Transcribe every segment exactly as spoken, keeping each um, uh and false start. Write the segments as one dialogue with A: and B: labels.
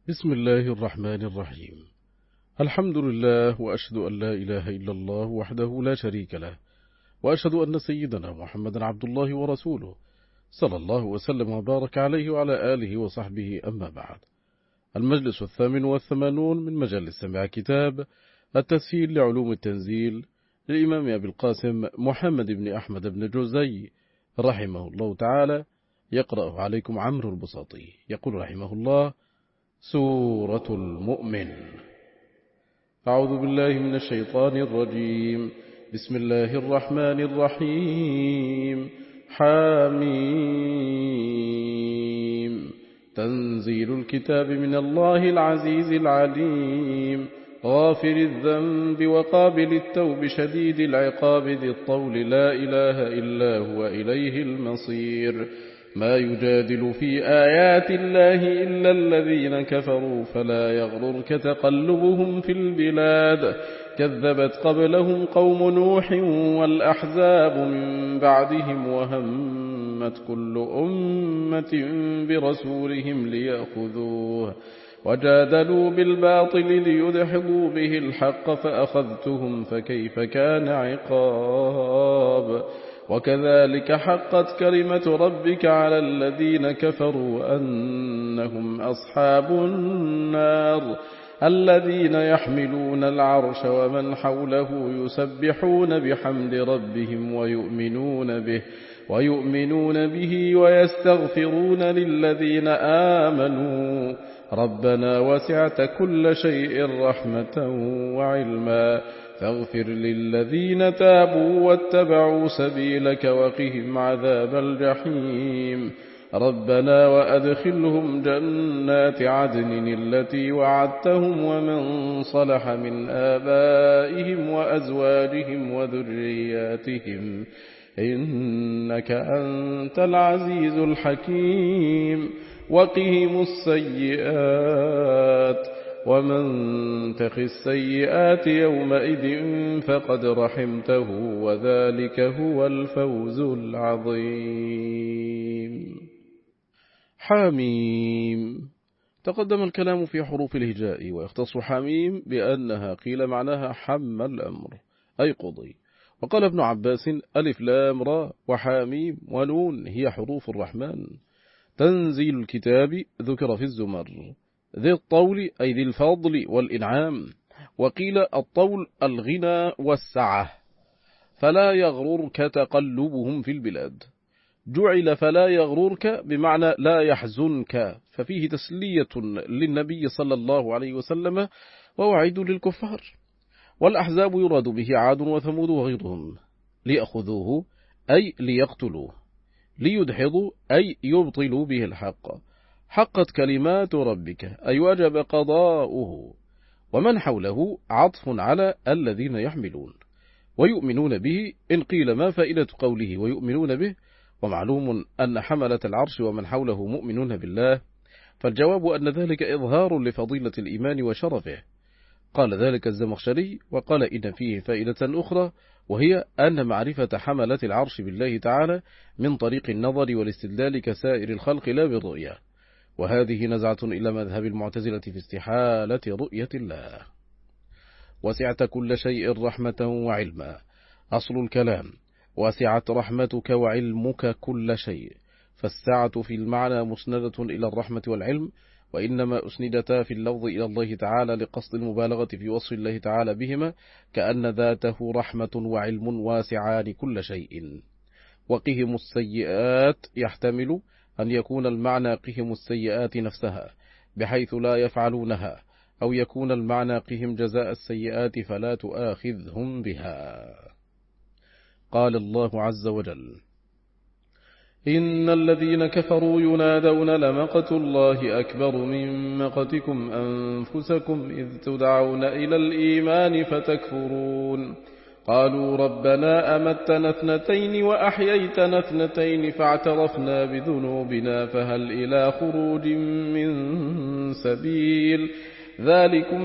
A: بسم الله الرحمن الرحيم. الحمد لله، وأشهد أن لا إله إلا الله وحده لا شريك له، وأشهد أن سيدنا محمدا عبد الله ورسوله صلى الله وسلم وبارك عليه وعلى آله وصحبه، أما بعد. المجلس الثامن والثمانون من مجلس سمع كتاب التسهيل لعلوم التنزيل للإمام أبي القاسم محمد بن أحمد بن جوزي رحمه الله تعالى، يقرأ عليكم عمرو البساطي. يقول رحمه الله: سورة المؤمن. أعوذ بالله من الشيطان الرجيم. بسم الله الرحمن الرحيم. حاميم. تنزيل الكتاب من الله العزيز العليم، غافر الذنب وقابل التوب شديد العقاب ذي الطول، لا إله إلا هو إليه المصير. ما يجادل في آيات الله إلا الذين كفروا، فلا يغررك تقلبهم في البلاد. كذبت قبلهم قوم نوح والأحزاب من بعدهم، وهمت كل أمة برسولهم ليأخذوه، وجادلوا بالباطل ليدحضوا به الحق، فأخذتهم فكيف كان عقاب. وكذلك حقت كلمة ربك على الذين كفروا أنهم أصحاب النار، الذين يحملون العرش ومن حوله يسبحون بحمد ربهم ويؤمنون به ويؤمنون به ويستغفرون للذين آمنوا ربنا وسعت كل شيء رحمة وعلما، فاغفر للذين تابوا واتبعوا سبيلك وقهم عذاب الجحيم. ربنا وأدخلهم جنات عدن التي وعدتهم ومن صلح من آبائهم وأزواجهم وذرياتهم، إنك أنت العزيز الحكيم. وقهم السيئات، ومن تخ السيئات يومئذ فقد رحمته، وذلك هو الفوز العظيم. حاميم. تقدم الكلام في حروف الهجاء، ويختص حاميم بأنها قيل معناها حم الأمر أي قضي. وقال ابن عباس: ألف لام را وحاميم ونون هي حروف الرحمن. تنزيل الكتاب ذكر في الزمر، ذي الطول أي ذي الفضل والإنعام، وقيل الطول الغنى والسعة. فلا يغررك تقلبهم في البلاد، جعل فلا يغررك بمعنى لا يحزنك، ففيه تسلية للنبي صلى الله عليه وسلم ووعيد للكفار. والأحزاب يراد به عاد وثمود وغيرهم، ليأخذوه أي ليقتلوه، ليدحضوا أي يبطلوا به الحق. حقت كلمات ربك أي وجب قضاؤه. ومن حوله عطف على الذين يحملون ويؤمنون به، إن قيل ما فائدة قوله ويؤمنون به؟ ومعلوم أن حملة العرش ومن حوله مؤمنون بالله، فالجواب أن ذلك إظهار لفضيلة الإيمان وشرفه. قال ذلك الزمخشري، وقال إن فيه فائدة أخرى، وهي أن معرفة حملة العرش بالله تعالى من طريق النظر والاستدلال كسائر الخلق لا بالرؤية، وهذه نزعة إلى مذهب المعتزلة في استحالة رؤية الله. وسعت كل شيء رحمة وعلما. أصل الكلام: وسعت رحمتك وعلمك كل شيء، فالسعة في المعنى مسندة إلى الرحمة والعلم، وإنما أسندتا في اللفظ إلى الله تعالى لقصد المبالغة في وصف الله تعالى بهما، كأن ذاته رحمة وعلم واسعان كل شيء. وقهم السيئات يحتمل أن يكون المعنى قهم السيئات نفسها بحيث لا يفعلونها، أو يكون المعنى قهم جزاء السيئات فلا تؤاخذهم بها. قال الله عز وجل: إن الذين كفروا ينادون لمقت الله أكبر من مقتكم أنفسكم إذ تدعون إلى الإيمان فتكفرون. قالوا ربنا أمتنا اثنتين وأحييتنا اثنتين فاعترفنا بذنوبنا فهل إلى خروج من سبيل. ذلكم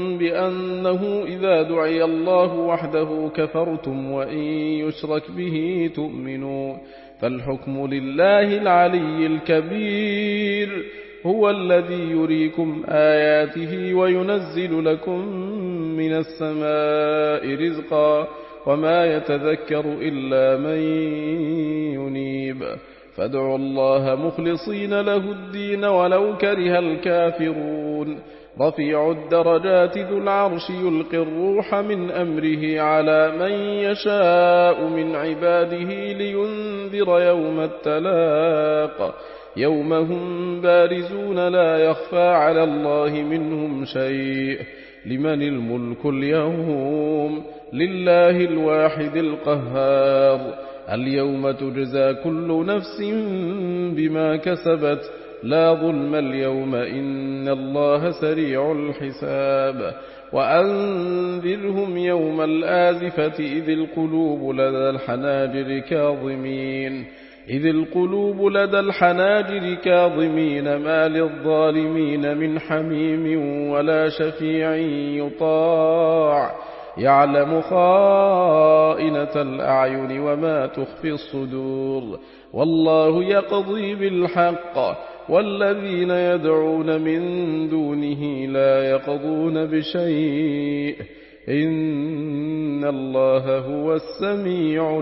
A: بأنه إذا دعي الله وحده كفرتم وإن يشرك به تؤمنون، فالحكم لله العلي الكبير. هو الذي يريكم آياته وينزل لكم من السماء رزقا وما يتذكر إلا من ينيب فادعوا الله مخلصين له الدين ولو كره الكافرون رفيع الدرجات ذو العرش يلقي الروح من أمره على من يشاء من عباده لينذر يوم التلاق يوم هم بارزون لا يخفى على الله منهم شيء لمن الملك اليوم لله الواحد القهار اليوم تجزى كل نفس بما كسبت لا ظلم اليوم إن الله سريع الحساب وأنذرهم يوم الآزفة إذ القلوب لدى الحناجر كاظمين إذ القلوب لدى الحناجر كاظمين ما للظالمين من حميم ولا شفيع يطاع يعلم خائنة الأعين وما تخفي الصدور والله يقضي بالحق والذين يدعون من دونه لا يقضون بشيء إن الله هو السميع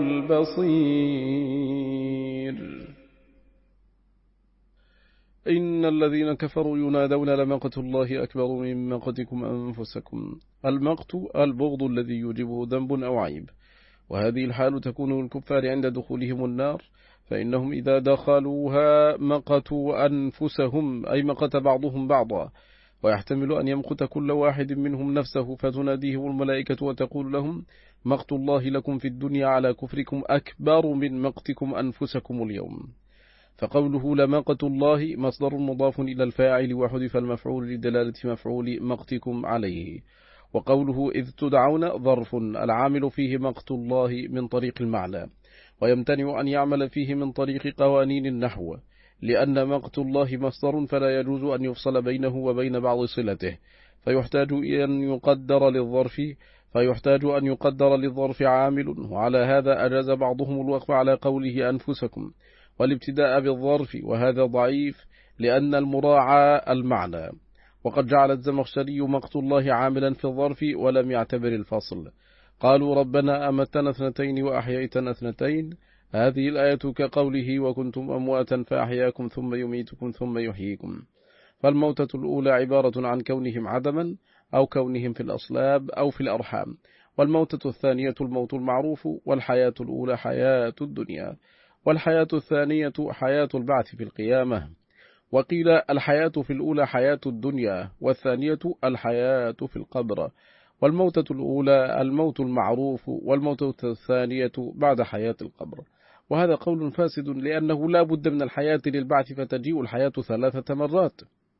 A: البصير إن الذين كفروا ينادون لمقت الله أكبر من مقتكم أنفسكم المقت البغض الذي يوجبه ذنب أو عيب وهذه الحال تكون للكفار عند دخولهم النار فإنهم إذا دخلوها مقتوا أنفسهم أي مقت بعضهم بعضا ويحتمل أن يمقت كل واحد منهم نفسه فتناديهم الملائكة وتقول لهم مقت الله لكم في الدنيا على كفركم أكبر من مقتكم أنفسكم اليوم فقوله لمقت الله مصدر مضاف إلى الفاعل وحذف المفعول لدلالة مفعول مقتكم عليه وقوله إذ تدعون ظرف العامل فيه مقت الله من طريق المعنى ويمتنع أن يعمل فيه من طريق قوانين النحو لأن مقت الله مصدر فلا يجوز أن يفصل بينه وبين بعض صلته فيحتاج أن يقدر للظرف فيحتاج أن يقدر للظرف عامل وعلى هذا أجاز بعضهم الوقف على قوله أنفسكم والابتداء بالظرف وهذا ضعيف لأن المراعى المعنى وقد جعل الزمخشري مقت الله عاملا في الظرف ولم يعتبر الفصل قالوا ربنا أمتنا اثنتين وأحييتنا اثنتين هذه الآية كقوله وكنتم أمواتا فأحياكم ثم يميتكم ثم يحييكم فالموتة الأولى عبارة عن كونهم عدما أو كونهم في الأصلاب أو في الأرحام والموتة الثانية الموت المعروف والحياة الأولى حياة الدنيا والحياة الثانية حياة البعث في القيامة وقيل الحياة في الأولى حياة الدنيا والثانية الحياة في القبر والموتة الأولى الموت المعروف والموتة الثانية بعد حياة القبر وهذا قول فاسد لأنه لا بد من الحياة للبعث فتجيء الحياة ثلاثة مرات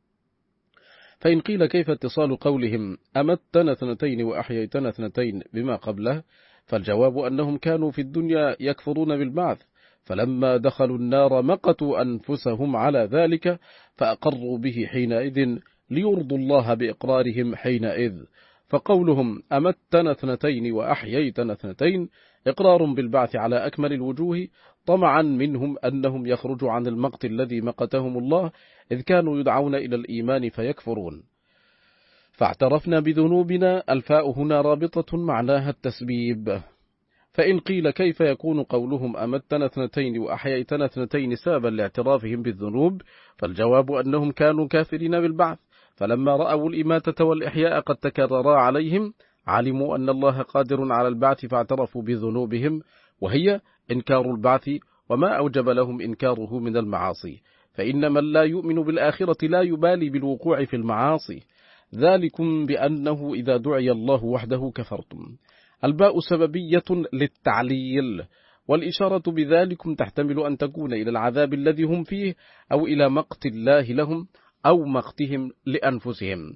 A: فإن قيل كيف اتصال قولهم أمتنا اثنتين وأحييتنا اثنتين بما قبله فالجواب أنهم كانوا في الدنيا يكفرون بالبعث فلما دخلوا النار مقتوا أنفسهم على ذلك فأقروا به حينئذ ليرضوا الله بإقرارهم حينئذ فقولهم أمتنا اثنتين وأحييتنا اثنتين إقرار بالبعث على أكمل الوجوه طمعا منهم أنهم يخرجوا عن المقت الذي مقتهم الله إذ كانوا يدعون إلى الإيمان فيكفرون فاعترفنا بذنوبنا الفاء هنا رابطة معناها التسبيب فإن قيل كيف يكون قولهم أمتنا اثنتين وأحييتنا اثنتين سببا لاعترافهم بالذنوب فالجواب أنهم كانوا كافرين بالبعث فلما رأوا الإماتة والإحياء قد تكررا عليهم علموا أن الله قادر على البعث فاعترفوا بذنوبهم وهي إنكار البعث وما أوجب لهم إنكاره من المعاصي فإن من لا يؤمن بالآخرة لا يبالي بالوقوع في المعاصي ذلكم بأنه إذا دعي الله وحده كفرتم الباء سببية للتعليل والإشارة بذلكم تحتمل أن تكون إلى العذاب الذي هم فيه أو إلى مقت الله لهم أو مقتهم لأنفسهم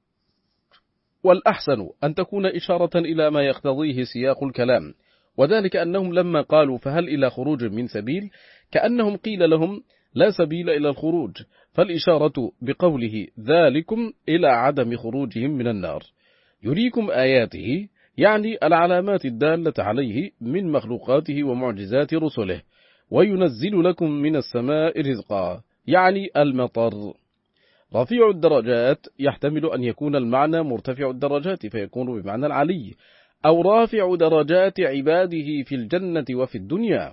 A: والأحسن أن تكون إشارة إلى ما يقتضيه سياق الكلام وذلك أنهم لما قالوا فهل إلى خروج من سبيل كأنهم قيل لهم لا سبيل إلى الخروج فالإشارة بقوله ذلكم إلى عدم خروجهم من النار يريكم آياته يعني العلامات الدالة عليه من مخلوقاته ومعجزات رسله وينزل لكم من السماء رزقا يعني المطر رفيع الدرجات يحتمل أن يكون المعنى مرتفع الدرجات فيكون بمعنى العلي، أو رافع درجات عباده في الجنة وفي الدنيا.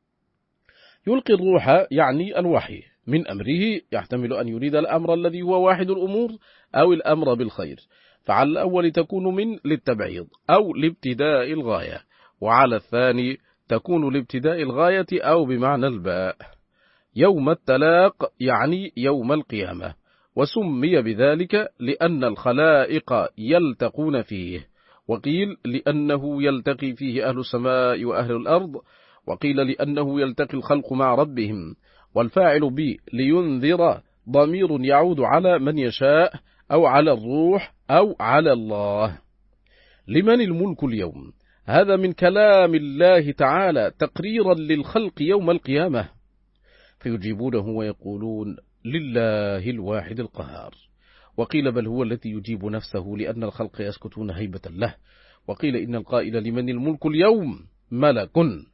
A: يلقي الروح يعني الوحي من أمره، يحتمل أن يريد الأمر الذي هو واحد الأمور أو الأمر بالخير، فعلى الأول تكون من للتبعيض أو لابتداء الغاية، وعلى الثاني تكون لابتداء الغاية أو بمعنى الباء. يوم التلاق يعني يوم القيامة، وسمي بذلك لأن الخلائق يلتقون فيه، وقيل لأنه يلتقي فيه أهل السماء وأهل الأرض، وقيل لأنه يلتقي الخلق مع ربهم. والفاعل بي لينذر ضمير يعود على من يشاء أو على الروح أو على الله. لمن الملك اليوم؟ هذا من كلام الله تعالى تقريرا للخلق يوم القيامة، فيجيبونه ويقولون لله الواحد القهار. وقيل بل هو الذي يجيب نفسه لأن الخلق يسكتون هيبة له. وقيل إن القائل لمن الملك اليوم ملك.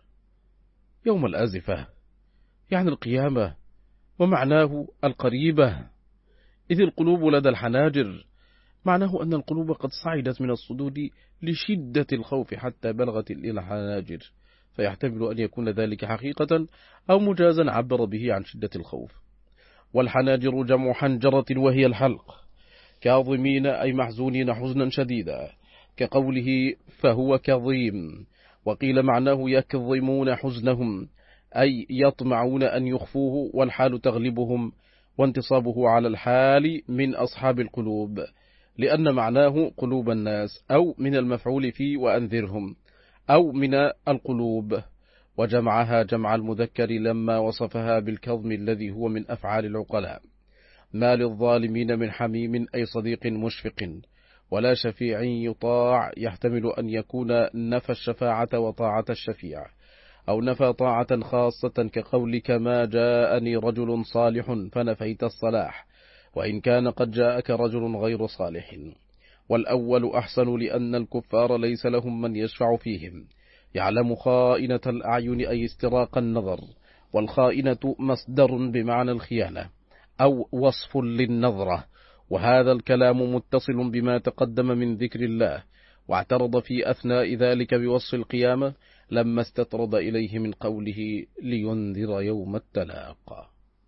A: يوم الآزفة يعني القيامة، ومعناه القريبة، إذ القلوب لدى الحناجر، معناه أن القلوب قد صعدت من الصدور لشدة الخوف حتى بلغت إلى الحناجر، فيحتمل أن يكون ذلك حقيقة أو مجازا عبر به عن شدة الخوف. والحناجر جمع حنجرة وهي الحلق. كاظمين أي محزونين حزنا شديدا، كقوله فهو كظيم. وقيل معناه يكظمون حزنهم أي يطمعون أن يخفوه، والحال تغلبهم، وانتصابه على الحال من أصحاب القلوب، لأن معناه قلوب الناس، أو من المفعول فيه وأنذرهم، أو من القلوب. وجمعها جمع المذكر لما وصفها بالكظم الذي هو من أفعال العقلاء. ما للظالمين من حميم أي صديق مشفق، ولا شفيع يطاع، يحتمل أن يكون نفى الشفاعة وطاعة الشفيع، أو نفى طاعة خاصة كقولك ما جاءني رجل صالح فنفيت الصلاح، وإن كان قد جاءك رجل غير صالح. والأول أحسن لأن الكفار ليس لهم من يشفع فيهم. يعلم خائنة الأعين أي استراق النظر، والخائنة مصدر بمعنى الخيانة أو وصف للنظرة. وهذا الكلام متصل بما تقدم من ذكر الله، واعترض في أثناء ذلك بوصف القيامة لما استطرد إليه من قوله لينذر يوم التلاق.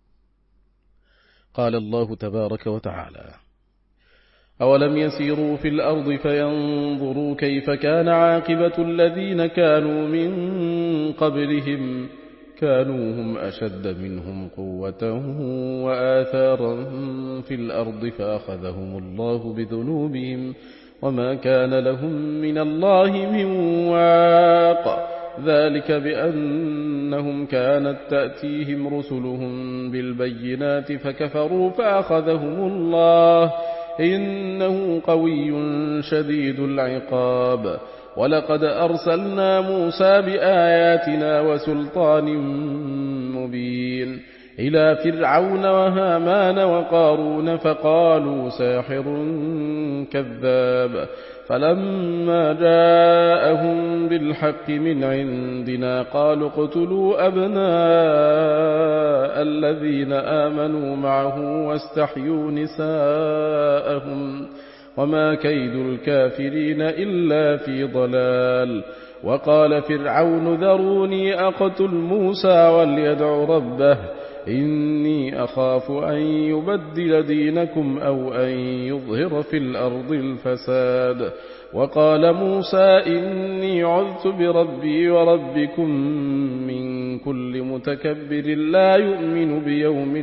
A: قال الله تبارك وتعالى أولم يسيروا في الأرض فينظروا كيف كان عاقبة الذين كانوا من قبلهم كانوا هم أشد منهم قوة وآثارا في الأرض فأخذهم الله بذنوبهم وما كان لهم من الله من واق. ذلك بأنهم كانت تأتيهم رسلهم بالبينات فكفروا فأخذهم الله إنه قوي شديد العقاب. ولقد أرسلنا موسى بآياتنا وسلطان مبين إلى فرعون وهامان وقارون فقالوا ساحر كذاب، فلما جاءهم بالحق من عندنا قالوا اقتلوا أبناء الذين آمنوا معه واستحيوا نساءهم وما كيد الكافرين إلا في ضلال. وقال فرعون ذروني أقتل موسى وليدع ربه إني أخاف أن يبدل دينكم أو أن يظهر في الأرض الفساد. وقال موسى إني عذت بربي وربكم من كل متكبر لا يؤمن بيوم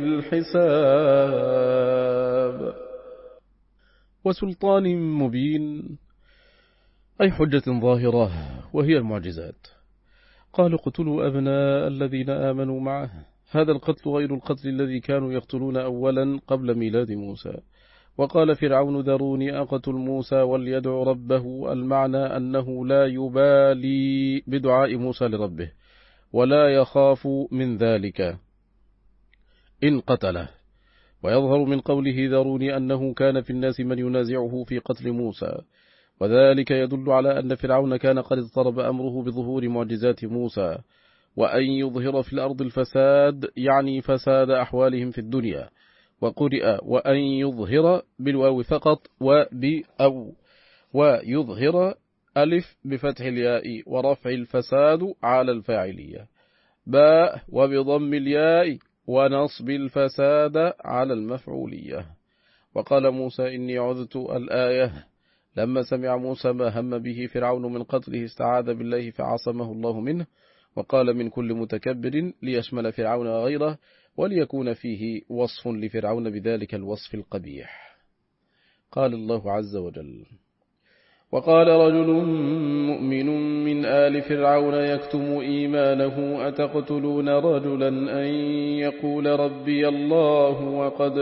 A: الحساب. وسلطان مبين أي حجة ظاهرة وهي المعجزات. قالوا اقتلوا أبناء الذين آمنوا معه. هذا القتل غير القتل الذي كانوا يقتلون أولا قبل ميلاد موسى. وقال فرعون ذروني أقتل موسى وليدع ربه، المعنى أنه لا يبالي بدعاء موسى لربه ولا يخاف من ذلك إن قتله. ويظهر من قوله ذروني أنه كان في الناس من ينازعه في قتل موسى، وذلك يدل على أن فرعون كان قد اضطرب أمره بظهور معجزات موسى. وأن يظهر في الأرض الفساد يعني فساد أحوالهم في الدنيا، وقرئ وأن يظهر بالواو فقط وبأو ويظهر ألف بفتح الياء ورفع الفساد على الفاعلية، باء وبضم الياء ونصب الفساد على المفعولية. وقال موسى إني عذت الآية لما سمع موسى ما هم به فرعون من قتله استعاذ بالله فعصمه الله منه، وقال من كل متكبر ليشمل فرعون غيره وليكون فيه وصف لفرعون بذلك الوصف القبيح. قال الله عز وجل وقال رجل مؤمن من آل فرعون يكتم إيمانه أتقتلون رجلا أن يقول ربي الله وقد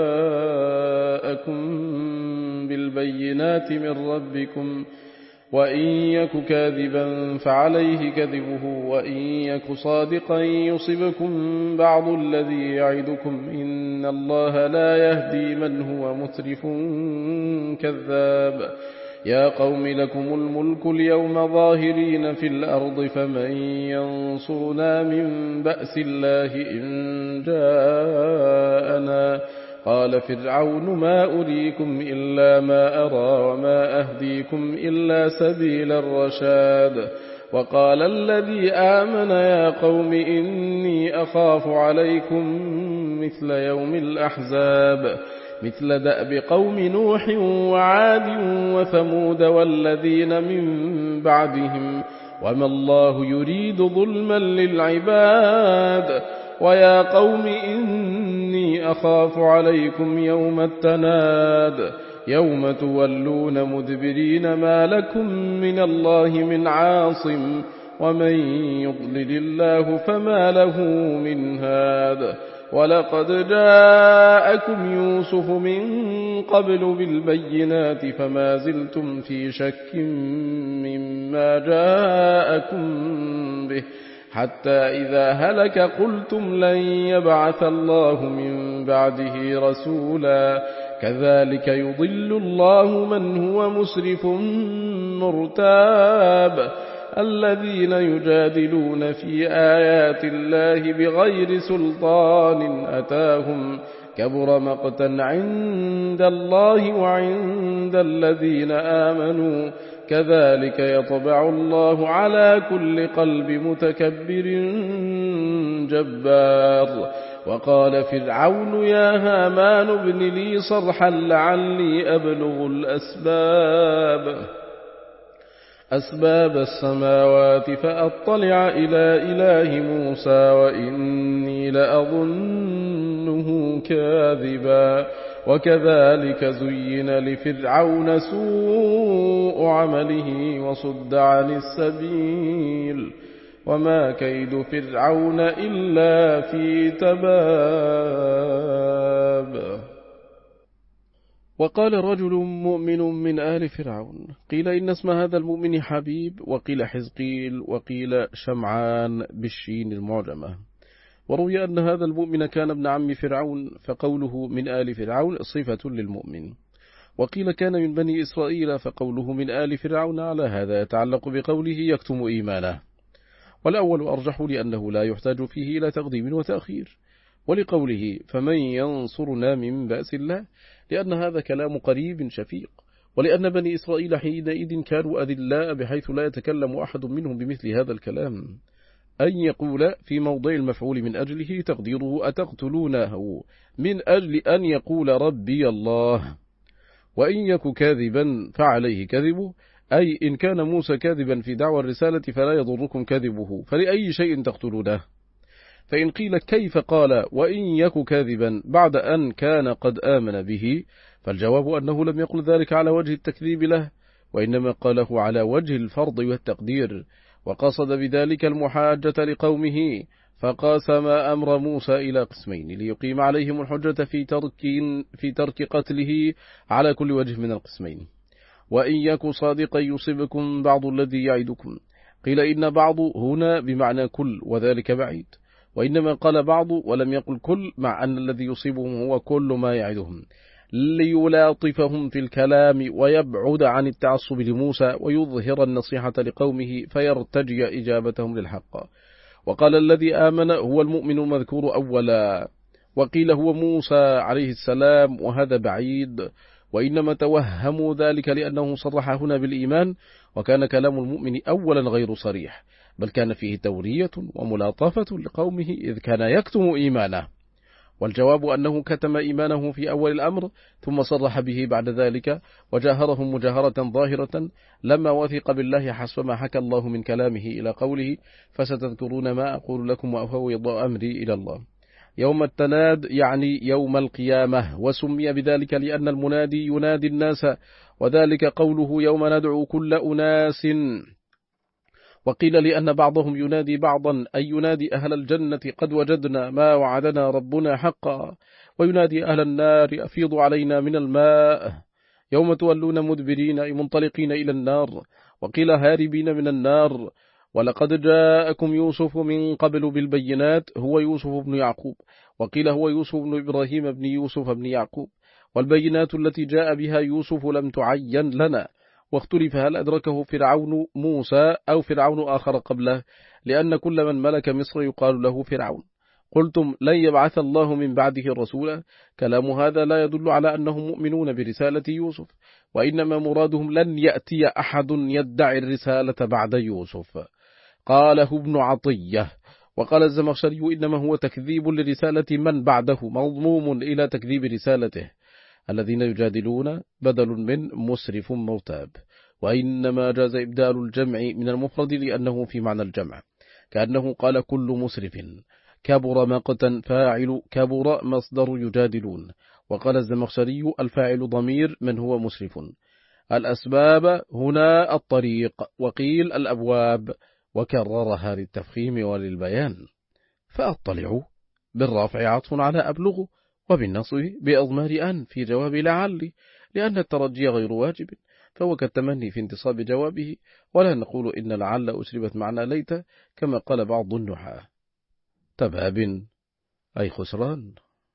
A: جاءكم بالبينات من ربكم وإن يك كاذبا فعليه كذبه وإن يك صادقا يصبكم بعض الذي يعدكم إن الله لا يهدي من هو مسرف كذاب. يا قوم لكم الملك اليوم ظاهرين في الأرض فمن ينصرنا من بأس الله إن جاءنا. قال فرعون ما أريكم إلا ما أرى وما أهديكم إلا سبيل الرشاد. وقال الذي آمن يا قوم إني أخاف عليكم مثل يوم الأحزاب مثل دأب قوم نوح وعاد وثمود والذين من بعدهم وما الله يريد ظلما للعباد. ويا قوم إني أخاف عليكم يوم التناد يوم تولون مدبرين ما لكم من الله من عاصم ومن يضلل الله فما له من هاد. ولقد جاءكم يوسف من قبل بالبينات فما زلتم في شك مما جاءكم به حتى إذا هلك قلتم لن يبعث الله من بعده رسولا كذلك يضل الله من هو مسرف مرتاب. الذين يجادلون في آيات الله بغير سلطان أتاهم كبر مقتا عند الله وعند الذين آمنوا كذلك يطبع الله على كل قلب متكبر جبار. وقال فرعون يا هامان ابن لي صرحا لعلي أبلغ الأسباب أسباب السماوات فأطلع إلى إله موسى وإني لأظنه كاذبا. وكذلك زين لفرعون سوء عمله وصد عن السبيل وما كيد فرعون إلا في تباب. وقال رجل مؤمن من آل فرعون قيل إن اسم هذا المؤمن حبيب وقيل حزقيل وقيل شمعان بالشين المعجمة. وروي أن هذا المؤمن كان ابن عم فرعون فقوله من آل فرعون صفة للمؤمن. وقيل كان من بني إسرائيل فقوله من آل فرعون على هذا يتعلق بقوله يكتم إيمانه. والأول أرجح لأنه لا يحتاج فيه إلى تقديم وتأخير، ولقوله فمن ينصرنا من بأس الله لأن هذا كلام قريب شفيق، ولأن بني إسرائيل حينئذ كانوا أذلاء بحيث لا يتكلم أحد منهم بمثل هذا الكلام. أن يقول في موضع المفعول من أجله تقديره أتقتلونه من أجل أن يقول ربي الله. وإن يك كاذبا فعليه كذبه، أي إن كان موسى كاذبا في دعوى الرسالة فلا يضركم كذبه، فلأي شيء تقتلونه. فإن قيل كيف قال وإن يك كاذبا بعد أن كان قد آمن به، فالجواب أنه لم يقل ذلك على وجه التكذيب له، وإنما قاله على وجه الفرض والتقدير، وقصد بذلك المحاجة لقومه، فقاسم أمر موسى إلى قسمين ليقيم عليهم الحجة في ترك, في ترك قتله على كل وجه من القسمين. وإن يك صادقا يصيبكم بعض الذي يعدكم، قيل إن بعض هنا بمعنى كل وذلك بعيد، وإنما قال بعض ولم يقل كل، مع أن الذي يصيبهم هو كل ما يعدهم، ليلاطفهم في الكلام ويبعد عن التعصب لموسى ويظهر النصيحة لقومه فيرتجي إجابتهم للحق. وقال الذي آمن هو المؤمن المذكور أولا، وقيل هو موسى عليه السلام، وهذا بعيد، وإنما توهموا ذلك لأنه صرح هنا بالإيمان، وكان كلام المؤمن أولا غير صريح، بل كان فيه تورية وملاطفة لقومه إذ كان يكتم إيمانه، والجواب أنه كتم إيمانه في أول الأمر ثم صرح به بعد ذلك، وجاهرهم مجاهرة ظاهرة لما وثق بالله حسب ما حكى الله من كلامه إلى قوله فستذكرون ما أقول لكم وأفوض أمري إلى الله. يوم التناد يعني يوم القيامة، وسمي بذلك لأن المنادي ينادي الناس، وذلك قوله يوم ندعو كل أناس. وقيل لأن بعضهم ينادي بعضا، أي ينادي أهل الجنة قد وجدنا ما وعدنا ربنا حقا، وينادي أهل النار أفيضوا علينا من الماء. يوم تولون مدبرين أي منطلقين إلى النار، وقيل هاربين من النار. ولقد جاءكم يوسف من قبل بالبينات، هو يوسف بن يعقوب، وقيل هو يوسف بن إبراهيم بن يوسف بن يعقوب. والبينات التي جاء بها يوسف لم تعين لنا، واختلف هل أدركه فرعون موسى أو فرعون آخر قبله، لأن كل من ملك مصر يقال له فرعون. قلتم لن يبعث الله من بعده رسولا، كلام هذا لا يدل على أنهم مؤمنون برسالة يوسف، وإنما مرادهم لن يأتي أحد يدعي الرسالة بعد يوسف. قاله ابن عطية. وقال الزمخشري إنما هو تكذيب لرسالة من بعده مضموم إلى تكذيب رسالته. الذين يجادلون بدل من مسرف مرتاب، وإنما جاز إبدال الجمع من المفرد لأنه في معنى الجمع، كأنه قال كل مسرف. كبر مقتا فاعل، كبر مصدر يجادلون. وقال الزمخشري الفاعل ضمير من هو مسرف. الأسباب هنا الطريق، وقيل الأبواب، وكررها للتفخيم وللبيان. فأطلعوا بالرافع عطف على أبلغ، وبالنصب بأضمار أن في جواب لعل، لأن الترجي غير واجب، فهو كالتمني في انتصاب جوابه، ولا نقول إن لعل أسربت معنى ليت كما قال بعض النحاة. تباب أي خسران.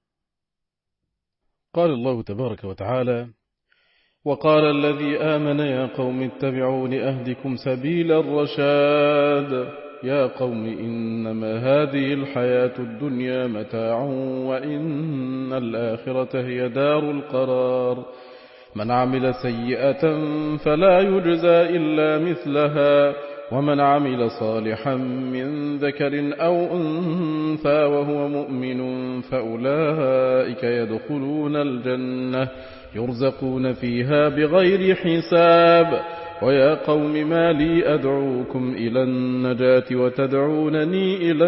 A: قال الله تبارك وتعالى: وقال الذي آمن يا قوم اتبعون أهدكم سبيل الرشاد. يا قوم إنما هذه الحياة الدنيا متاع، وإن الآخرة هي دار القرار. من عمل سيئة فلا يجزى إلا مثلها، ومن عمل صالحا من ذكر أو أنثى وهو مؤمن فأولئك يدخلون الجنة يرزقون فيها بغير حساب. ويا قوم ما لي أدعوكم إلى النجاة وتدعونني إلى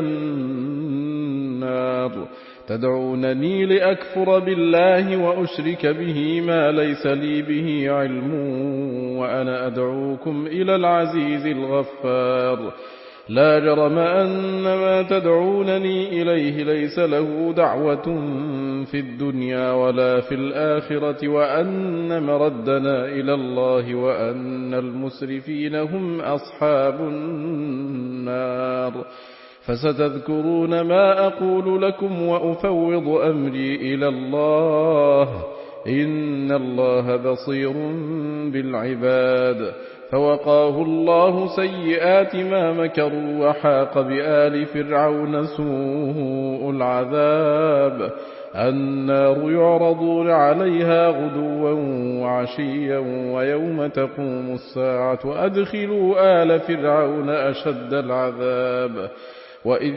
A: النار، تدعونني لأكفر بالله وأشرك به ما ليس لي به علم، وأنا أدعوكم إلى العزيز الغفار. لا جرم أن ما تدعونني إليه ليس له دعوة في الدنيا ولا في الآخرة، وأن مردنا إلى الله، وأن المسرفين هم أصحاب النار. فستذكرون ما أقول لكم وأفوض أمري إلى الله، إن الله بصير بالعباد. فوقاه الله سيئات ما مكروا، وحاق بآل فرعون سوء العذاب. النار يعرضون عليها غدوا وعشيا ويوم تقوم الساعة أدخلوا آل فرعون أشد العذاب. وإذ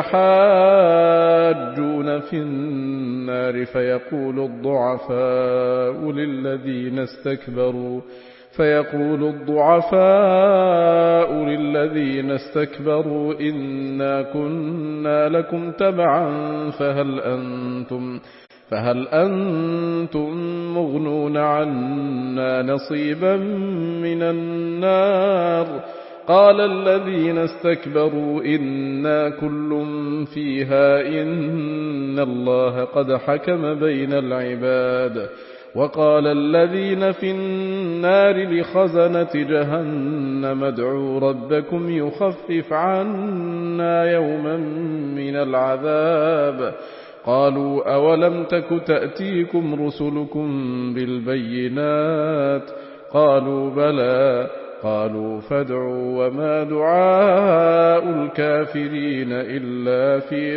A: يتحاجون في النار فيقول الضعفاء للذين استكبروا فيقول الضعفاء للذين استكبروا إنا كنا لكم تبعا فهل أنتم فهل أنتم مغنون عنا نصيبا من النار. قال الذين استكبروا إنا كل فيها إن الله قد حكم بين العباد. وقال الذين في النار لخزنة جهنم ادعوا ربكم يخفف عنا يوما من العذاب. قالوا أولم تك تأتيكم رسلكم بالبينات؟ قالوا بلى، قالوا فادعوا وما دعاء الكافرين إلا في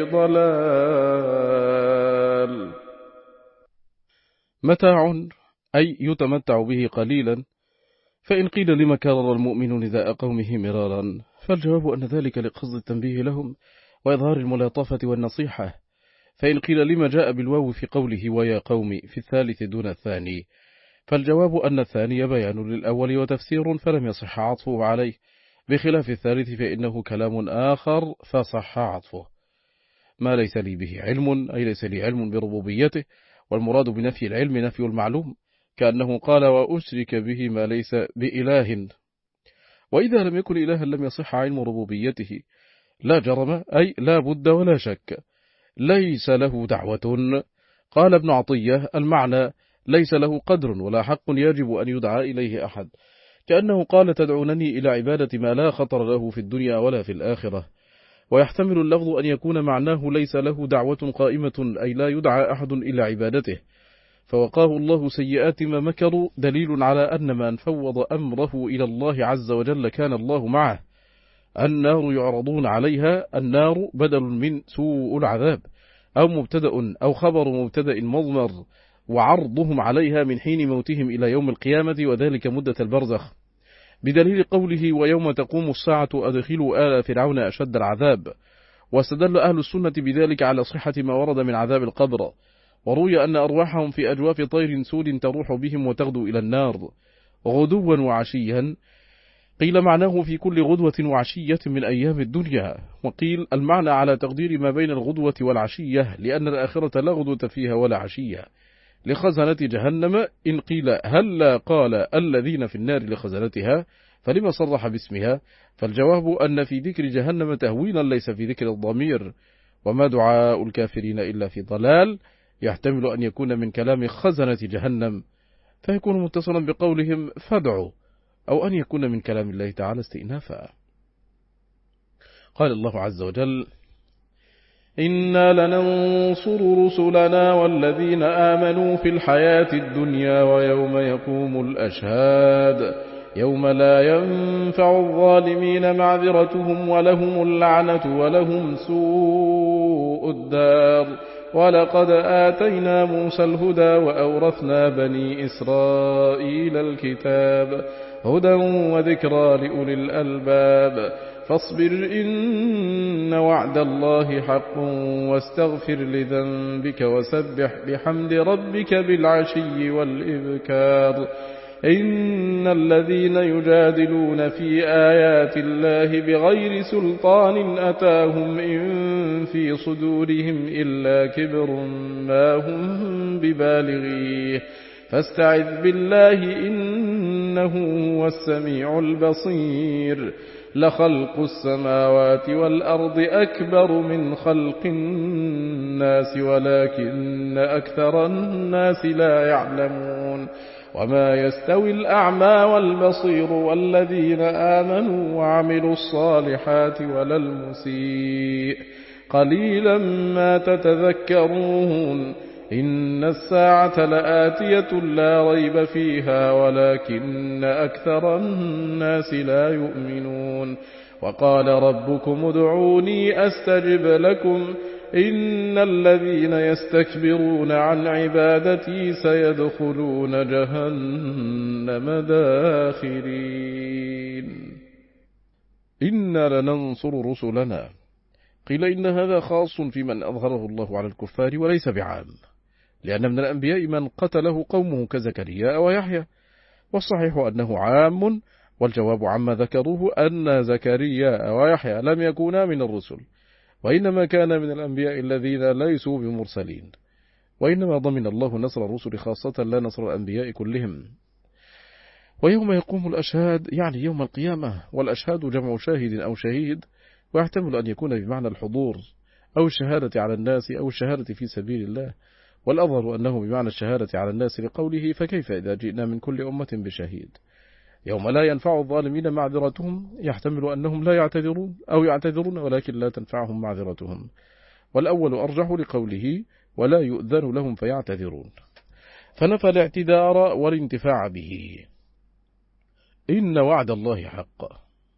A: ضلال. متاع أي يتمتع به قليلا. فإن قيل لما كرر المؤمن نداء قومه مرارا، فالجواب أن ذلك لقصد التنبيه لهم وإظهار الملاطفة والنصيحة. فإن قيل لما جاء بالواو في قوله ويا قوم في الثالث دون الثاني، فالجواب أن الثاني بيان للأول وتفسير فلم يصح عطفه عليه، بخلاف الثالث فإنه كلام آخر فصح عطفه. ما ليس لي به علم أي ليس لي علم بربوبيته، والمراد بنفي العلم نفي المعلوم، كأنه قال وأشرك به ما ليس بإله. وإذا لم يكن إلها لم يصح علم ربوبيته، لا جرم أي لا بد ولا شك. ليس له دعوة. قال ابن عطية المعنى ليس له قدر ولا حق يجب أن يدعى إليه أحد، كأنه قال تدعونني إلى عبادة ما لا خطر له في الدنيا ولا في الآخرة. ويحتمل اللفظ أن يكون معناه ليس له دعوة قائمة أي لا يدعى أحد إلى عبادته، فوقاه الله سيئات ما مكروا، دليل على أن من فوض أمره إلى الله عز وجل كان الله معه. النار يعرضون عليها، النار بدل من سوء العذاب، أو مبتدأ أو خبر مبتدأ مضمر، وعرضهم عليها من حين موتهم إلى يوم القيامة، وذلك مدة البرزخ، بدليل قوله ويوم تقوم الساعة أدخلوا آل فرعون أشد العذاب. واستدل أهل السنة بذلك على صحة ما ورد من عذاب القبر، وروي أن أرواحهم في أجواف طير سود تروح بهم وتغدو إلى النار غدوا وعشيا. قيل معناه في كل غدوة وعشية من أيام الدنيا، وقيل المعنى على تقدير ما بين الغدوة والعشية، لأن الآخرة لا غدوة فيها ولا عشية. لخزنة جهنم إن قيل هل قال الذين في النار لخزنتها فلما صرح باسمها، فالجواب أن في ذكر جهنم تهويلا ليس في ذكر الضمير. وما دعاء الكافرين إلا في ضلال يحتمل أن يكون من كلام خزنة جهنم فيكون متصلا بقولهم فادعوا، أو أن يكون من كلام الله تعالى استئنافا. قال الله عز وجل إنا لننصر رسلنا والذين آمنوا في الحياة الدنيا ويوم يقوم الأشهاد يوم لا ينفع الظالمين معذرتهم ولهم اللعنة ولهم سوء الدار. ولقد آتينا موسى الهدى وأورثنا بني إسرائيل الكتاب هدى وذكرى لأولي الألباب. فاصبر إن وعد الله حق واستغفر لذنبك وسبح بحمد ربك بالعشي والإبكار. إن الذين يجادلون في آيات الله بغير سلطان أتاهم إن في صدورهم إلا كبر ما هم ببالغيه فاستعذ بالله إنه هو السميع البصير. لخلق السماوات والأرض أكبر من خلق الناس ولكن أكثر الناس لا يعلمون. وما يستوي الأعمى والبصير والذين آمنوا وعملوا الصالحات ولا المسيء قليلا ما تتذكرون. إن الساعة لآتية لا ريب فيها ولكن أكثر الناس لا يؤمنون. وقال ربكم ادعوني أستجب لكم إن الذين يستكبرون عن عبادتي سيدخلون جهنم داخرين. إنا لننصر رسلنا. قيل إن هذا خاص في من أظهره الله على الكفار وليس بعام، لأن من الأنبياء من قتله قومه كزكريا ويحيى، والصحيح أنه عام، والجواب عما ذكروه أن زكريا ويحيى لم يكونا من الرسل، وإنما كان من الأنبياء الذين ليسوا بمرسلين، وإنما ضمن الله نصر الرسل خاصة لا نصر الأنبياء كلهم. ويوم يقوم الأشهاد يعني يوم القيامة، والأشهاد جمع شاهد أو شهيد، ويحتمل أن يكون بمعنى الحضور أو الشهادة على الناس أو الشهادة في سبيل الله، والأظهر أنه بمعنى الشهادة على الناس لقوله فكيف إذا جئنا من كل أمة بشهيد. يوم لا ينفع الظالمين معذرتهم يحتمل أنهم لا يعتذرون أو يعتذرون ولكن لا تنفعهم معذرتهم، والأول أرجح لقوله ولا يؤذن لهم فيعتذرون، فنفى الاعتذار والانتفاع به. إن وعد الله حق،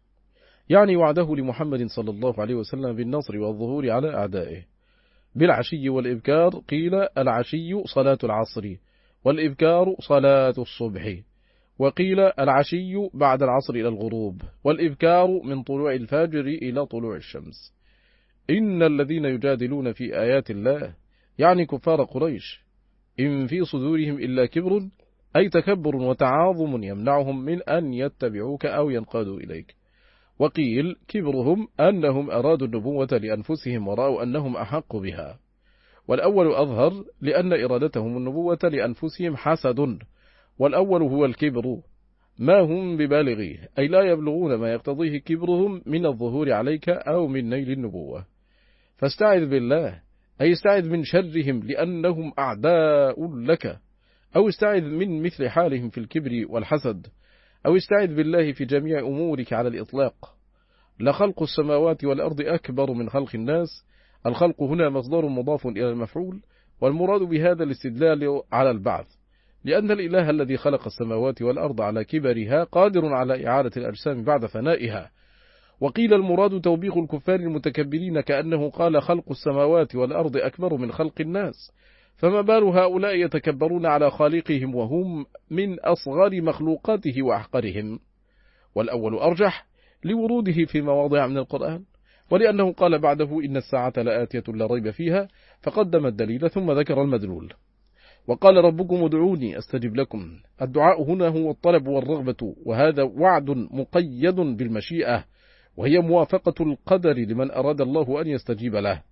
A: يعني وعده لمحمد صلى الله عليه وسلم بالنصر والظهور على أعدائه بالعشي والإبكار. قيل العشي صلاة العصر والإبكار صلاة الصبح، وقيل العشي بعد العصر إلى الغروب، والإبكار من طلوع الفجر إلى طلوع الشمس. إن الذين يجادلون في آيات الله، يعني كفار قريش، إن في صدورهم إلا كبر، أي تكبر وتعاظم يمنعهم من أن يتبعوك أو ينقادوا إليك. وقيل كبرهم أنهم أرادوا النبوة لأنفسهم ورأوا أنهم أحق بها، والأول أظهر لأن إرادتهم النبوة لأنفسهم حسد، والأول هو الكبر ما هم ببالغيه، أي لا يبلغون ما يقتضيه كبرهم من الظهور عليك أو من نيل النبوة. فاستعذ بالله، أي استعذ من شرهم لأنهم أعداء لك، أو استعذ من مثل حالهم في الكبر والحسد، أو استعذ بالله في جميع أمورك على الإطلاق. لخلق السماوات والأرض أكبر من خلق الناس. الخلق هنا مصدر مضاف إلى المفعول، والمراد بهذا الاستدلال على البعث، لأن الإله الذي خلق السماوات والأرض على كبرها قادر على إعادة الأجسام بعد فنائها. وقيل المراد توبيخ الكفار المتكبرين، كأنه قال خلق السماوات والأرض أكبر من خلق الناس، فما بال هؤلاء يتكبرون على خالقهم وهم من أصغر مخلوقاته وأحقرهم. والأول أرجح لوروده في مواضع من القرآن، ولأنه قال بعده إن الساعة لآتية لا ريب فيها، فقدم الدليل ثم ذكر المدلول. وقال ربكم ادعوني أستجب لكم. الدعاء هنا هو الطلب والرغبة، وهذا وعد مقيد بالمشيئة، وهي موافقة القدر لمن أراد الله أن يستجيب له.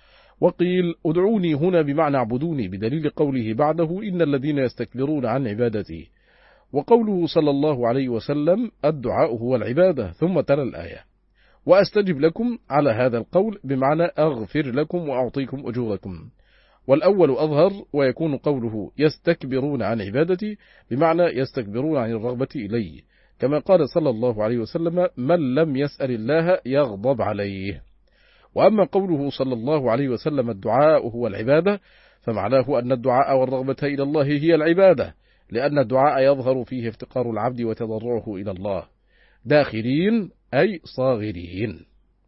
A: وقيل ادعوني هنا بمعنى اعبدوني، بدليل قوله بعده إن الذين يستكبرون عن عبادتي، وقوله صلى الله عليه وسلم الدعاء هو العبادة، ثم تلا الآية. وأستجب لكم على هذا القول بمعنى أغفر لكم وأعطيكم أجوركم. والأول أظهر، ويكون قوله يستكبرون عن عبادتي بمعنى يستكبرون عن الرغبة إلي، كما قال صلى الله عليه وسلم من لم يسأل الله يغضب عليه. وأما قوله صلى الله عليه وسلم الدعاء هو العبادة، فمعناه أن الدعاء والرغبة إلى الله هي العبادة، لأن الدعاء يظهر فيه افتقار العبد وتضرعه إلى الله. داخرين أي صاغرين.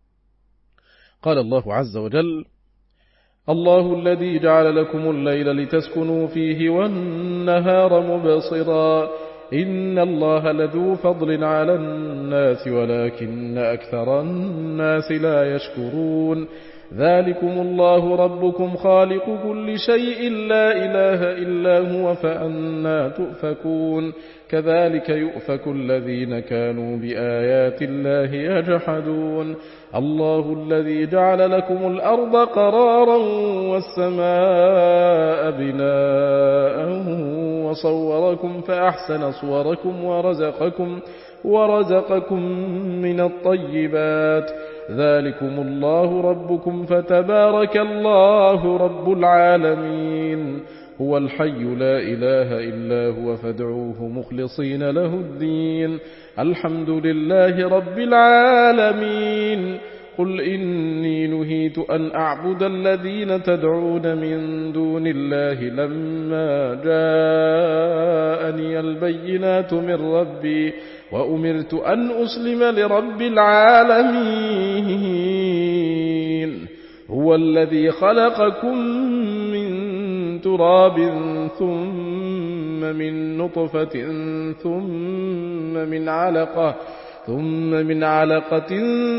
A: قال الله عز وجل الله الذي جعل لكم الليل لتسكنوا فيه والنهار مبصرا إن الله لذو فضل على الناس ولكن أكثر الناس لا يشكرون ذلكم الله ربكم خالق كل شيء لا إله إلا هو فأنا تؤفكون كذلك يؤفك الذين كانوا بآيات الله يجحدون الله الذي جعل لكم الأرض قرارا والسماء بناء وصوركم فأحسن صوركم ورزقكم, ورزقكم من الطيبات ذلكم الله ربكم فتبارك الله رب العالمين هو الحي لا إله إلا هو فادعوه مخلصين له الدين الحمد لله رب العالمين قل إني نهيت أن أعبد الذين تدعون من دون الله لما جاءني البينات من ربي وأمرت أن أسلم لرب العالمين هو الذي خلقكم من تراب ثم من نطفة ثم من علقة ثم من علقة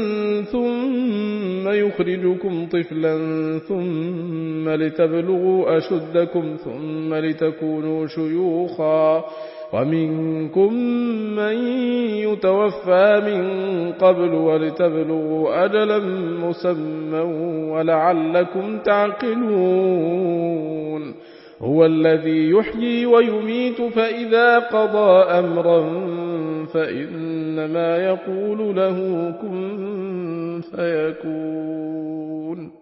A: ثم يخرجكم طفلا ثم لتبلغوا أشدكم ثم لتكونوا شيوخا ومنكم من يتوفى من قبل ولتبلغوا أجلا مسمى ولعلكم تعقلون هو الذي يحيي ويميت فإذا قضى أمرا فإنما يقول له كن فيكون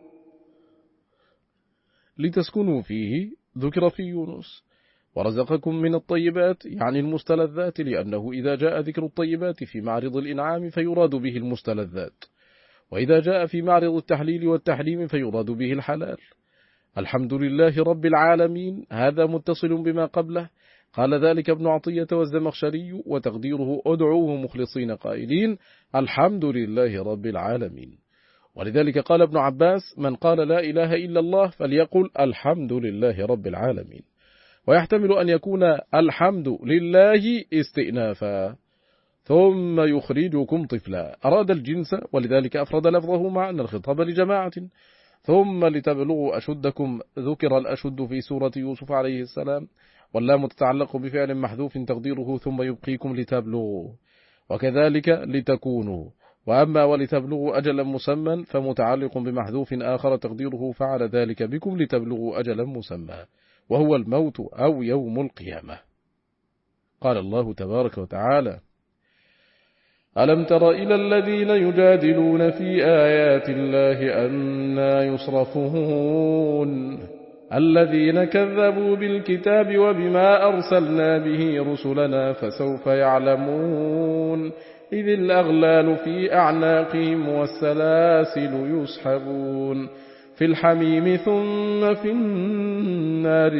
A: لتسكنوا فيه ذكر في يونس ورزقكم من الطيبات يعني المستلذات لأنه إذا جاء ذكر الطيبات في معرض الإنعام فيراد به المستلذات وإذا جاء في معرض التحليل والتحريم فيراد به الحلال الحمد لله رب العالمين هذا متصل بما قبله قال ذلك ابن عطية والزمخشري، وتقديره أدعوه مخلصين قائلين الحمد لله رب العالمين. ولذلك قال ابن عباس من قال لا إله إلا الله فليقل الحمد لله رب العالمين. ويحتمل أن يكون الحمد لله استئنافا ثم يخرجكم طفلا، أراد الجنس ولذلك أفرد لفظه مع أن الخطاب لجماعة. ثم لتبلغوا أشدكم، ذكر الأشد في سورة يوسف عليه السلام، واللام تتعلق بفعل محذوف تقديره ثم يبقيكم لتبلغوا، وكذلك لتكونوا. وأما ولتبلغوا أجلا مسمى فمتعلق بمحذوف آخر تقديره فعل ذلك بكم لتبلغوا أجلا مسمى، وهو الموت أو يوم القيامة. قال الله تبارك وتعالى ألم تر إلى الذين يجادلون في آيات الله أنى يصرفون الذين كذبوا بالكتاب وبما أرسلنا به رسلنا فسوف يعلمون إذ الأغلال في أعناقهم والسلاسل يسحبون في الحميم ثم في النار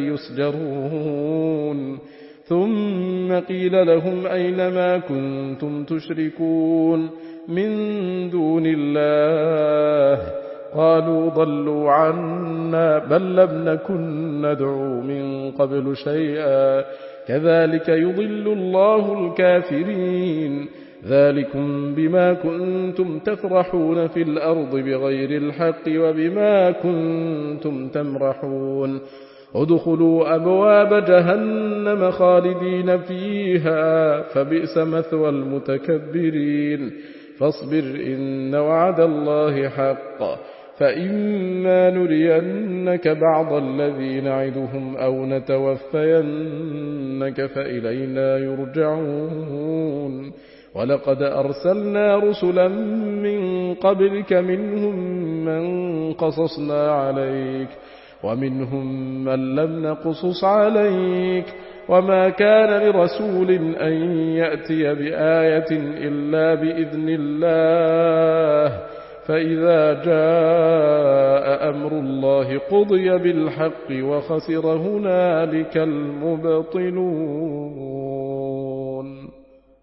A: يسجرون ثم قيل لهم أين ما كنتم تشركون من دون الله قالوا ضلوا عنا بل لم نكن ندعو من قبل شيئا كذلك يضل الله الكافرين ذلكم بما كنتم تفرحون في الأرض بغير الحق وبما كنتم تمرحون ادخلوا أبواب جهنم خالدين فيها فبئس مثوى المتكبرين فاصبر إن وعد الله حق فإما نرينك بعض الذي نعدهم أو نتوفينك فإلينا يرجعون ولقد أرسلنا رسلا من قبلك منهم من قصصنا عليك ومنهم من لم نقصص عليك وما كان لرسول أن يأتي بآية إلا بإذن الله فإذا جاء أمر الله قضي بالحق وخسر هنالك المبطلون.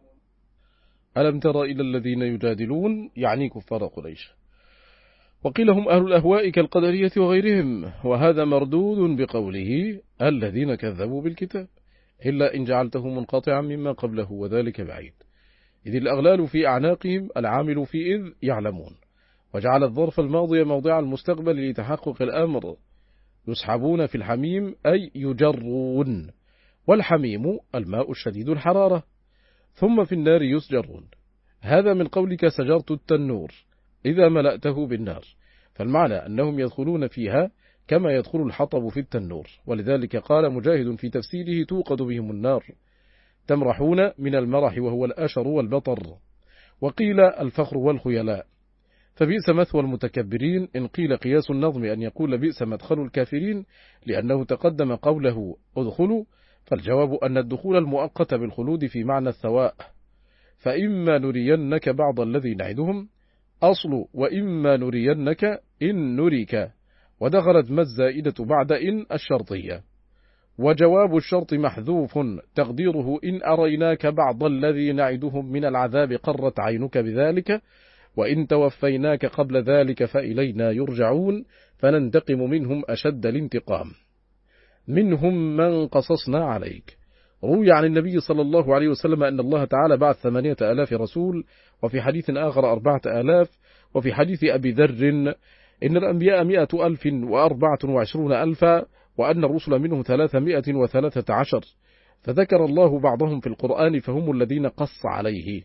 A: ألم تر إلى الذين يجادلون يعني كفار قريش، وقيل هم أهل الأهواء كالقدرية وغيرهم، وهذا مردود بقوله الذين كذبوا بالكتاب إلا إن جعلته منقطعا مما قبله وذلك بعيد، إذ الأغلال في أعناقهم العامل في إذ يعلمون، وجعل الظرف الماضي موضع المستقبل لتحقق الأمر. يسحبون في الحميم أي يجرون، والحميم الماء الشديد الحرارة، ثم في النار يسجرون. هذا من قولك سجرت التنور إذا ملأته بالنار، فالمعنى أنهم يدخلون فيها كما يدخل الحطب في التنور، ولذلك قال مجاهد في تفسيره توقد بهم النار. تمرحون من المرح وهو الأشر والبطر، وقيل الفخر والخيلاء. فبئس مثوى المتكبرين إن قيل قياس النظم أن يقول بئس مدخل الكافرين لأنه تقدم قوله ادخلوا، فالجواب أن الدخول المؤقت بالخلود في معنى الثواء. فإما نرينك بعض الذي نعدهم أصل وإما نرينك إن نريك، ودخلت ما الزائدة بعد إن الشرطية، وجواب الشرط محذوف تقديره إن أريناك بعض الذي نعدهم من العذاب قرت عينك بذلك، وإن توفيناك قبل ذلك فإلينا يرجعون فننتقم منهم أشد الانتقام. منهم من قصصنا عليك. روي عن النبي صلى الله عليه وسلم أن الله تعالى بعث ثمانية آلاف رسول، وفي حديث آخر أربعة آلاف، وفي حديث أبي ذر إن الأنبياء مئة ألف وأربعة وعشرون ألفا، وأن الرسل منهم ثلاثمائة وثلاثة عشر، فذكر الله بعضهم في القرآن فهم الذين قص عليه،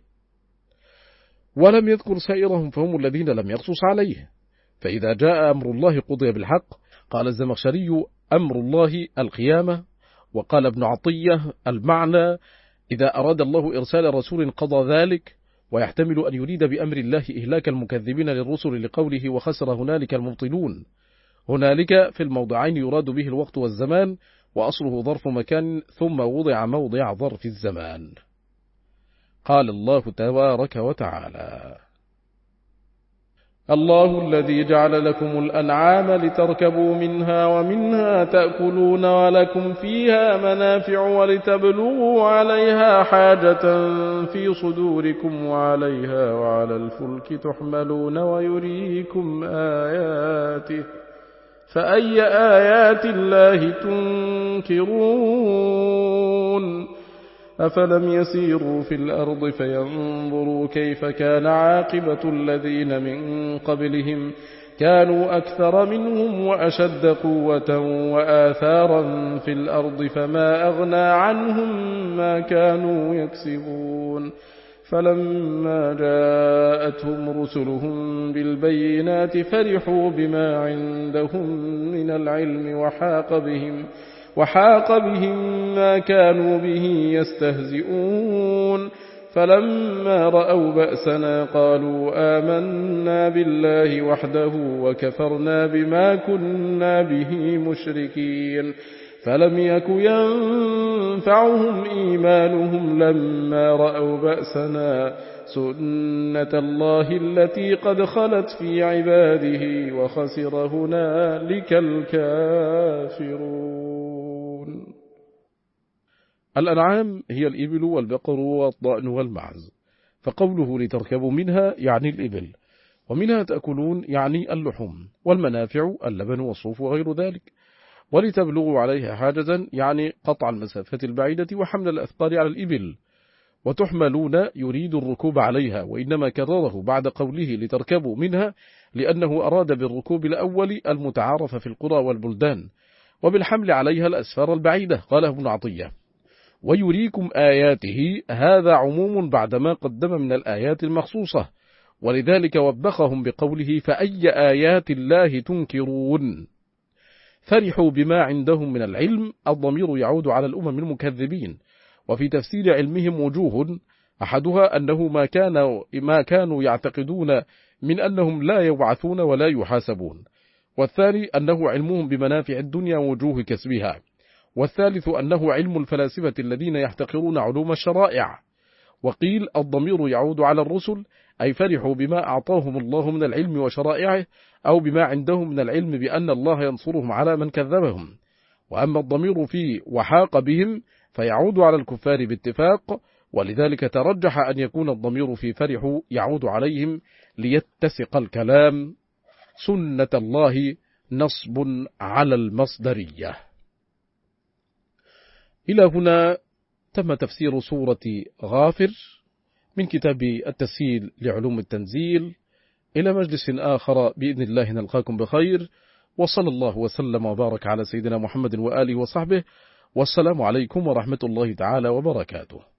A: ولم يذكر سائرهم فهم الذين لم يقصص عليه. فإذا جاء أمر الله قضي بالحق. قال الزمخشري أمر الله القيامة، وقال ابن عطية المعنى إذا أراد الله إرسال رسول قضى ذلك، ويحتمل أن يريد بأمر الله إهلاك المكذبين للرسل لقوله وخسر هنالك المبطلون. هنالك في الموضعين يراد به الوقت والزمان، وأصله ظرف مكان ثم وضع موضع ظرف الزمان. قال الله تبارك وتعالى الله الذي جعل لكم الأنعام لتركبوا منها ومنها تأكلون ولكم فيها منافع ولتبلغوا عليها حاجة في صدوركم وعليها وعلى الفلك تحملون ويريكم آياته فأي آيات الله تنكرون أفلم يسيروا في الأرض فينظروا كيف كان عاقبة الذين من قبلهم كانوا أكثر منهم وأشد قوة وآثارا في الأرض فما أغنى عنهم ما كانوا يكسبون فلما جاءتهم رسلهم بالبينات فرحوا بما عندهم من العلم وحاق بهم وحاق بهم ما كانوا به يستهزئون فلما رأوا بأسنا قالوا آمنا بالله وحده وكفرنا بما كنا به مشركين فلم يك ينفعهم إيمانهم لما رأوا بأسنا سنة الله التي قد خلت في عباده وخسر هنالك الكافرون. الأنعام هي الإبل والبقر والضأن والمعز، فقوله لتركبوا منها يعني الإبل، ومنها تأكلون يعني اللحوم، والمنافع اللبن والصوف وغير ذلك، ولتبلغوا عليها حاجة يعني قطع المسافات البعيدة وحمل الأثقال على الإبل، وتحملون يريد الركوب عليها، وإنما كرره بعد قوله لتركبوا منها لأنه أراد بالركوب الأول المتعارف في القرى والبلدان، وبالحمل عليها الأسفار البعيدة. قال ابن عطية ويريكم آياته، هذا عموم بعدما قدم من الآيات المخصوصة، ولذلك وبخهم بقوله فأي آيات الله تنكرون. فرحوا بما عندهم من العلم، الضمير يعود على الأمم المكذبين، وفي تفسير علمهم وجوه، أحدها أنه ما, كان ما كانوا يعتقدون من أنهم لا يبعثون ولا يحاسبون، والثاني أنه علمهم بمنافع الدنيا ووجوه كسبها، والثالث أنه علم الفلاسفة الذين يحتقرون علوم الشرائع. وقيل الضمير يعود على الرسل، أي فرحوا بما أعطاهم الله من العلم وشرائعه، أو بما عندهم من العلم بأن الله ينصرهم على من كذبهم. وأما الضمير في وحاق بهم فيعود على الكفار باتفاق، ولذلك ترجح أن يكون الضمير في فرحوا يعود عليهم ليتسق الكلام. سنة الله نصب على المصدرية. إلى هنا تم تفسير سورة غافر من كتاب التسهيل لعلوم التنزيل. إلى مجلس آخر بإذن الله نلقاكم بخير، وصلى الله وسلم وبارك على سيدنا محمد وآله وصحبه، والسلام عليكم ورحمة الله تعالى وبركاته.